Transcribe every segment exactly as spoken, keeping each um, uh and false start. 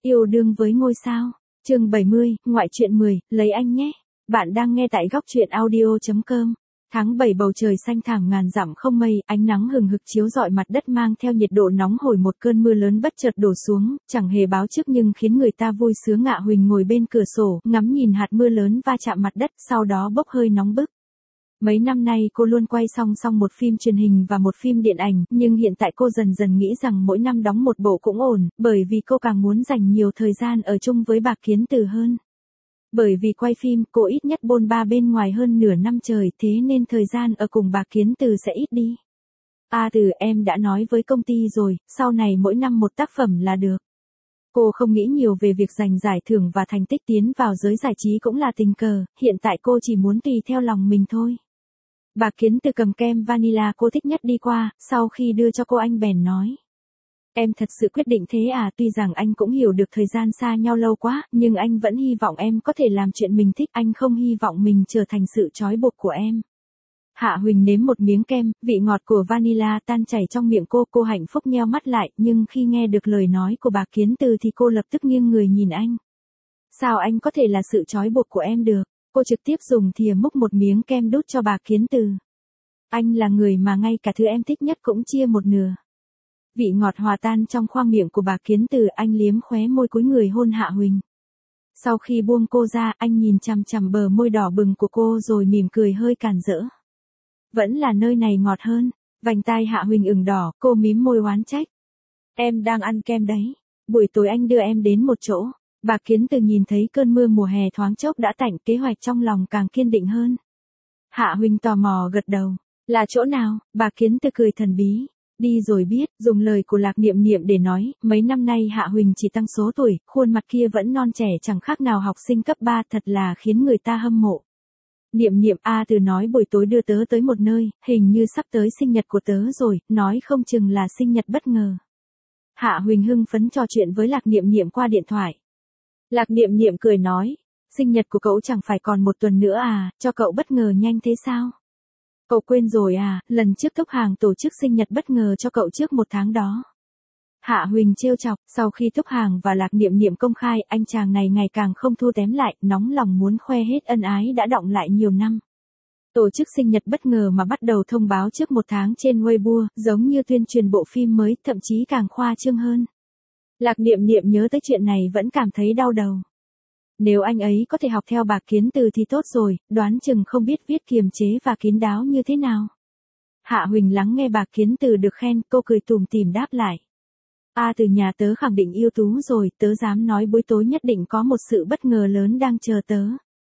Yêu đương với ngôi sao. Chương bảy mươi, ngoại truyện mười, lấy anh nhé. Bạn đang nghe tại góc truyện audio chấm com. Tháng bảy bầu trời xanh thẳm ngàn dặm không mây, ánh nắng hừng hực chiếu rọi mặt đất mang theo nhiệt độ nóng hổi, một cơn mưa lớn bất chợt đổ xuống, chẳng hề báo trước nhưng khiến người ta vui sướng. Ngạ Huỳnh ngồi bên cửa sổ, ngắm nhìn hạt mưa lớn va chạm mặt đất, sau đó bốc hơi nóng bức. Mấy năm nay cô luôn quay song song một phim truyền hình và một phim điện ảnh, nhưng hiện tại cô dần dần nghĩ rằng mỗi năm đóng một bộ cũng ổn, bởi vì cô càng muốn dành nhiều thời gian ở chung với Bạc Kiến Từ hơn. Bởi vì quay phim, cô ít nhất bôn ba bên ngoài hơn nửa năm trời, thế nên thời gian ở cùng Bạc Kiến Từ sẽ ít đi. A Từ, em đã nói với công ty rồi, sau này mỗi năm một tác phẩm là được. Cô không nghĩ nhiều về việc giành giải thưởng và thành tích, tiến vào giới giải trí cũng là tình cờ, hiện tại cô chỉ muốn tùy theo lòng mình thôi. Bạc Kiến Từ cầm kem vanilla cô thích nhất đi qua, sau khi đưa cho cô anh bèn nói. Em thật sự quyết định thế à? Tuy rằng anh cũng hiểu được thời gian xa nhau lâu quá, nhưng anh vẫn hy vọng em có thể làm chuyện mình thích, anh không hy vọng mình trở thành sự trói buộc của em. Hạ Huỳnh nếm một miếng kem, vị ngọt của vanilla tan chảy trong miệng cô, cô hạnh phúc nheo mắt lại, nhưng khi nghe được lời nói của Bạc Kiến Từ thì cô lập tức nghiêng người nhìn anh. Sao anh có thể là sự trói buộc của em được? Cô trực tiếp dùng thìa múc một miếng kem đút cho Bạc Kiến Từ. Anh là người mà ngay cả thứ em thích nhất cũng chia một nửa. Vị ngọt hòa tan trong khoang miệng của Bạc Kiến Từ, anh liếm khóe môi cúi người hôn Hạ Huỳnh. Sau khi buông cô ra, anh nhìn chằm chằm bờ môi đỏ bừng của cô rồi mỉm cười hơi càn rỡ. Vẫn là nơi này ngọt hơn. Vành tai Hạ Huỳnh ửng đỏ, cô mím môi oán trách. Em đang ăn kem đấy. Buổi tối anh đưa em đến một chỗ. Bạc Kiến Từ nhìn thấy cơn mưa mùa hè thoáng chốc đã tạnh, kế hoạch trong lòng càng kiên định hơn. Hạ Huỳnh tò mò gật đầu. Là chỗ nào? Bạc Kiến Từ cười thần bí. Đi rồi biết, dùng lời của Lạc Niệm Niệm để nói, mấy năm nay Hạ Huỳnh chỉ tăng số tuổi, khuôn mặt kia vẫn non trẻ chẳng khác nào học sinh cấp ba, thật là khiến người ta hâm mộ. Niệm Niệm, A Từ nói buổi tối đưa tớ tới một nơi, hình như sắp tới sinh nhật của tớ rồi, nói không chừng là sinh nhật bất ngờ. Hạ Huỳnh hưng phấn trò chuyện với Lạc Niệm Niệm qua điện thoại. Lạc Niệm Niệm cười nói, sinh nhật của cậu chẳng phải còn một tuần nữa à, cho cậu bất ngờ nhanh thế sao? Cậu quên rồi à, lần trước Thúc Hàng tổ chức sinh nhật bất ngờ cho cậu trước một tháng đó. Hạ Huỳnh trêu chọc, sau khi Thúc Hàng và Lạc Niệm Niệm công khai, anh chàng này ngày càng không thua kém lại, nóng lòng muốn khoe hết ân ái đã đọng lại nhiều năm. Tổ chức sinh nhật bất ngờ mà bắt đầu thông báo trước một tháng trên Weibo, giống như tuyên truyền bộ phim mới, thậm chí càng khoa trương hơn. Lạc Niệm Niệm nhớ tới chuyện này vẫn cảm thấy đau đầu. Nếu anh ấy có thể học theo Bạc Kiến Từ thì tốt rồi, đoán chừng không biết viết kiềm chế và kín đáo như thế nào. Hạ Huỳnh lắng nghe Bạc Kiến Từ được khen, cô cười tủm tỉm đáp lại. A Từ nhà tớ khẳng định ưu tú rồi, tớ dám nói buổi tối nhất định có một sự bất ngờ lớn đang chờ tớ.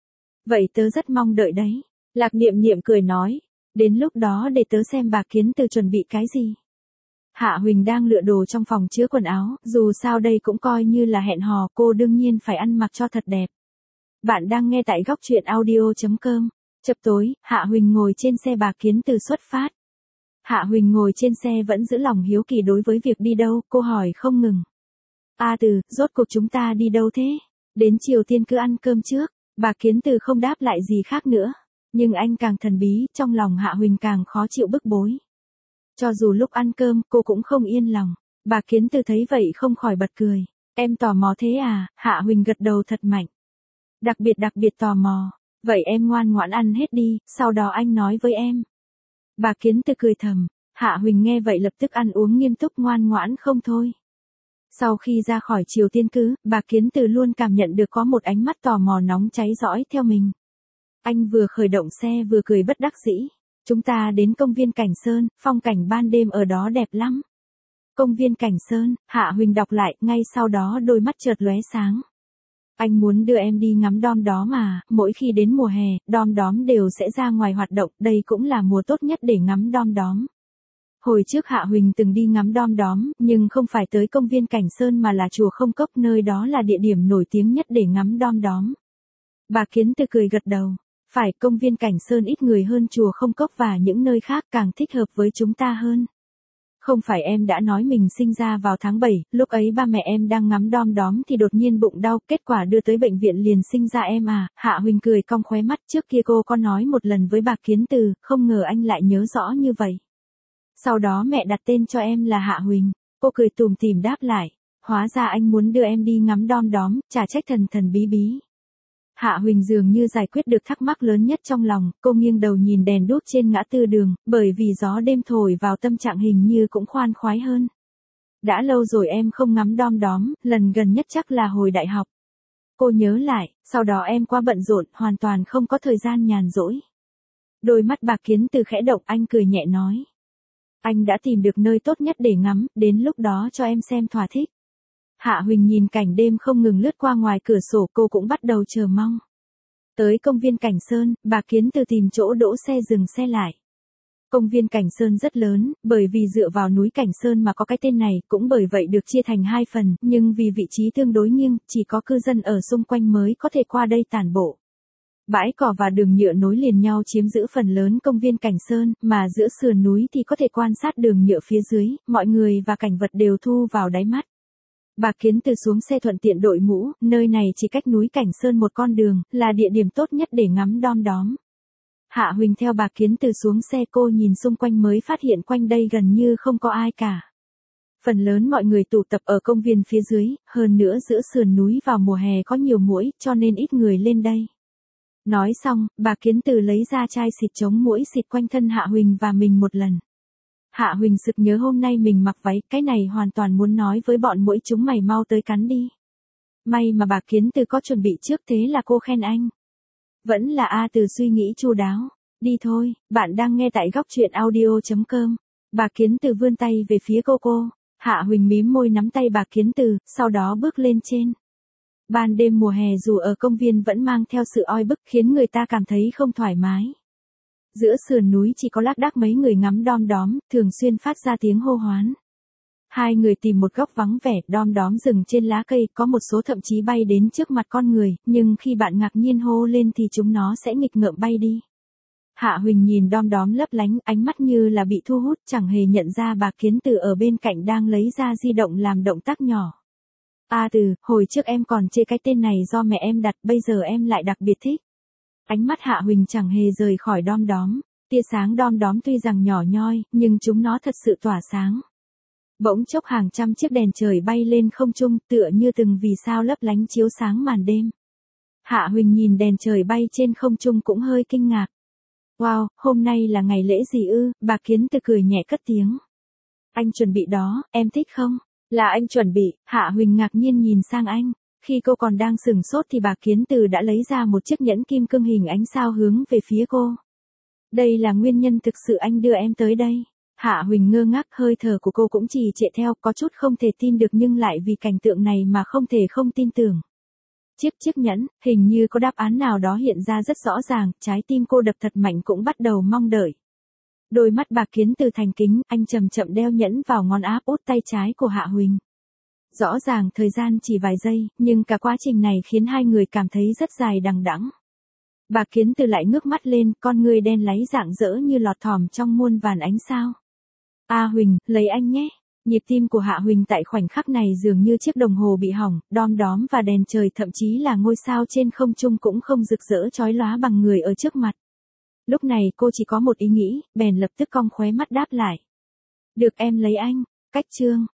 Vậy tớ rất mong đợi đấy. Lạc Niệm Niệm cười nói, đến lúc đó để tớ xem Bạc Kiến Từ chuẩn bị cái gì. Hạ Huỳnh đang lựa đồ trong phòng chứa quần áo, dù sao đây cũng coi như là hẹn hò, cô đương nhiên phải ăn mặc cho thật đẹp. Bạn đang nghe tại góc truyện audio chấm com. Chập tối, Hạ Huỳnh ngồi trên xe Bạc Kiến Từ xuất phát. Hạ Huỳnh ngồi trên xe vẫn giữ lòng hiếu kỳ đối với việc đi đâu, cô hỏi không ngừng. A Từ, rốt cuộc chúng ta đi đâu thế? Đến Triều Tiên cứ ăn cơm trước. Bạc Kiến Từ không đáp lại gì khác nữa. Nhưng anh càng thần bí, trong lòng Hạ Huỳnh càng khó chịu bức bối. Cho dù lúc ăn cơm, cô cũng không yên lòng. Bạc Kiến Từ thấy vậy không khỏi bật cười. Em tò mò thế à? Hạ Huỳnh gật đầu thật mạnh. Đặc biệt đặc biệt tò mò. Vậy em ngoan ngoãn ăn hết đi, sau đó anh nói với em. Bạc Kiến Từ cười thầm. Hạ Huỳnh nghe vậy lập tức ăn uống nghiêm túc, ngoan ngoãn không thôi. Sau khi ra khỏi Triều Tiên cứ, Bạc Kiến Từ luôn cảm nhận được có một ánh mắt tò mò nóng cháy dõi theo mình. Anh vừa khởi động xe vừa cười bất đắc dĩ. Chúng ta đến công viên Cảnh Sơn, phong cảnh ban đêm ở đó đẹp lắm. Công viên Cảnh Sơn, Hạ Huỳnh đọc lại, ngay sau đó đôi mắt chợt lóe sáng. Anh muốn đưa em đi ngắm đom đóm mà, mỗi khi đến mùa hè, đom đóm đều sẽ ra ngoài hoạt động, đây cũng là mùa tốt nhất để ngắm đom đóm. Hồi trước Hạ Huỳnh từng đi ngắm đom đóm, nhưng không phải tới công viên Cảnh Sơn mà là chùa Không Cốc, nơi đó là địa điểm nổi tiếng nhất để ngắm đom đóm. Bạc Kiến Từ cười gật đầu. Phải, công viên Cảnh Sơn ít người hơn chùa Không Cốc và những nơi khác, càng thích hợp với chúng ta hơn. Không phải em đã nói mình sinh ra vào tháng bảy, lúc ấy ba mẹ em đang ngắm đom đóm thì đột nhiên bụng đau, kết quả đưa tới bệnh viện liền sinh ra em à. Hạ Huỳnh cười cong khóe mắt, trước kia cô có nói một lần với Bạc Kiến Từ, không ngờ anh lại nhớ rõ như vậy. Sau đó mẹ đặt tên cho em là Hạ Huỳnh. Cô cười tủm tỉm đáp lại. hóa ra anh muốn đưa em đi ngắm đom đóm, chả trách thần thần bí bí. Hạ Huỳnh dường như giải quyết được thắc mắc lớn nhất trong lòng, cô nghiêng đầu nhìn đèn đuốc trên ngã tư đường, bởi vì gió đêm thổi vào tâm trạng hình như cũng khoan khoái hơn. Đã lâu rồi em không ngắm đom đóm, lần gần nhất chắc là hồi đại học. Cô nhớ lại, sau đó em qua bận rộn, hoàn toàn không có thời gian nhàn rỗi. Đôi mắt Bạc Kiến Từ khẽ động, anh cười nhẹ nói. Anh đã tìm được nơi tốt nhất để ngắm, đến lúc đó cho em xem thỏa thích. Hạ Huỳnh nhìn cảnh đêm không ngừng lướt qua ngoài cửa sổ, cô cũng bắt đầu chờ mong. Tới công viên Cảnh Sơn, Bạc Kiến Từ tìm chỗ đỗ xe dừng xe lại. Công viên Cảnh Sơn rất lớn, bởi vì dựa vào núi Cảnh Sơn mà có cái tên này, cũng bởi vậy được chia thành hai phần, nhưng vì vị trí tương đối nghiêng, chỉ có cư dân ở xung quanh mới có thể qua đây tản bộ. Bãi cỏ và đường nhựa nối liền nhau chiếm giữ phần lớn công viên Cảnh Sơn, mà giữa sườn núi thì có thể quan sát đường nhựa phía dưới, mọi người và cảnh vật đều thu vào đáy mắt. Bạc Kiến Từ xuống xe thuận tiện đội mũ, nơi này chỉ cách núi Cảnh Sơn một con đường, là địa điểm tốt nhất để ngắm đom đóm. Hạ Huỳnh theo Bạc Kiến Từ xuống xe, cô nhìn xung quanh mới phát hiện quanh đây gần như không có ai cả. Phần lớn mọi người tụ tập ở công viên phía dưới, hơn nữa giữa sườn núi vào mùa hè có nhiều muỗi, cho nên ít người lên đây. Nói xong, Bạc Kiến Từ lấy ra chai xịt chống muỗi xịt quanh thân Hạ Huỳnh và mình một lần. Hạ Huỳnh sực nhớ hôm nay mình mặc váy, cái này hoàn toàn muốn nói với bọn muỗi chúng mày mau tới cắn đi. May mà Bạc Kiến Từ có chuẩn bị trước, thế là cô khen anh. Vẫn là A Từ suy nghĩ chu đáo. Đi thôi, bạn đang nghe tại góc truyện audio chấm com. Bạc Kiến Từ vươn tay về phía cô cô. Hạ Huỳnh mím môi nắm tay Bạc Kiến Từ, sau đó bước lên trên. Ban đêm mùa hè dù ở công viên vẫn mang theo sự oi bức khiến người ta cảm thấy không thoải mái. Giữa sườn núi chỉ có lác đác mấy người ngắm đom đóm, thường xuyên phát ra tiếng hô hoán. Hai người tìm một góc vắng vẻ, đom đóm dừng trên lá cây, có một số thậm chí bay đến trước mặt con người, nhưng khi bạn ngạc nhiên hô lên thì chúng nó sẽ nghịch ngợm bay đi. Hạ Huỳnh nhìn đom đóm lấp lánh, ánh mắt như là bị thu hút, chẳng hề nhận ra Bạc Kiến Từ ở bên cạnh đang lấy ra di động làm động tác nhỏ. A Từ, hồi trước em còn chê cái tên này do mẹ em đặt, bây giờ em lại đặc biệt thích. Ánh mắt Hạ Huỳnh chẳng hề rời khỏi đom đóm, tia sáng đom đóm tuy rằng nhỏ nhoi, nhưng chúng nó thật sự tỏa sáng. Bỗng chốc hàng trăm chiếc đèn trời bay lên không trung, tựa như từng vì sao lấp lánh chiếu sáng màn đêm. Hạ Huỳnh nhìn đèn trời bay trên không trung cũng hơi kinh ngạc. Wow, hôm nay là ngày lễ gì ư? Bạc Kiến Từ cười nhẹ cất tiếng. Anh chuẩn bị đó, em thích không? Là anh chuẩn bị. Hạ Huỳnh ngạc nhiên nhìn sang anh. Khi cô còn đang sửng sốt thì Bạc Kiến Từ đã lấy ra một chiếc nhẫn kim cương hình ánh sao hướng về phía cô. Đây là nguyên nhân thực sự anh đưa em tới đây. Hạ Huỳnh ngơ ngác, hơi thở của cô cũng trì trệ theo, có chút không thể tin được nhưng lại vì cảnh tượng này mà không thể không tin tưởng. Chiếc chiếc nhẫn, hình như có đáp án nào đó hiện ra rất rõ ràng, trái tim cô đập thật mạnh cũng bắt đầu mong đợi. Đôi mắt Bạc Kiến Từ thành kính, anh chậm chậm đeo nhẫn vào ngón áp út tay trái của Hạ Huỳnh. Rõ ràng thời gian chỉ vài giây, nhưng cả quá trình này khiến hai người cảm thấy rất dài đằng đẵng. Bạc Kiến Từ lại ngước mắt lên, con người đen láy rạng rỡ như lọt thỏm trong muôn vàn ánh sao. A Huỳnh, lấy anh nhé. Nhịp tim của Hạ Huỳnh tại khoảnh khắc này dường như chiếc đồng hồ bị hỏng, đom đóm và đèn trời thậm chí là ngôi sao trên không trung cũng không rực rỡ chói lóa bằng người ở trước mặt. Lúc này cô chỉ có một ý nghĩ, bèn lập tức cong khóe mắt đáp lại. Được, em lấy anh. Cách chương.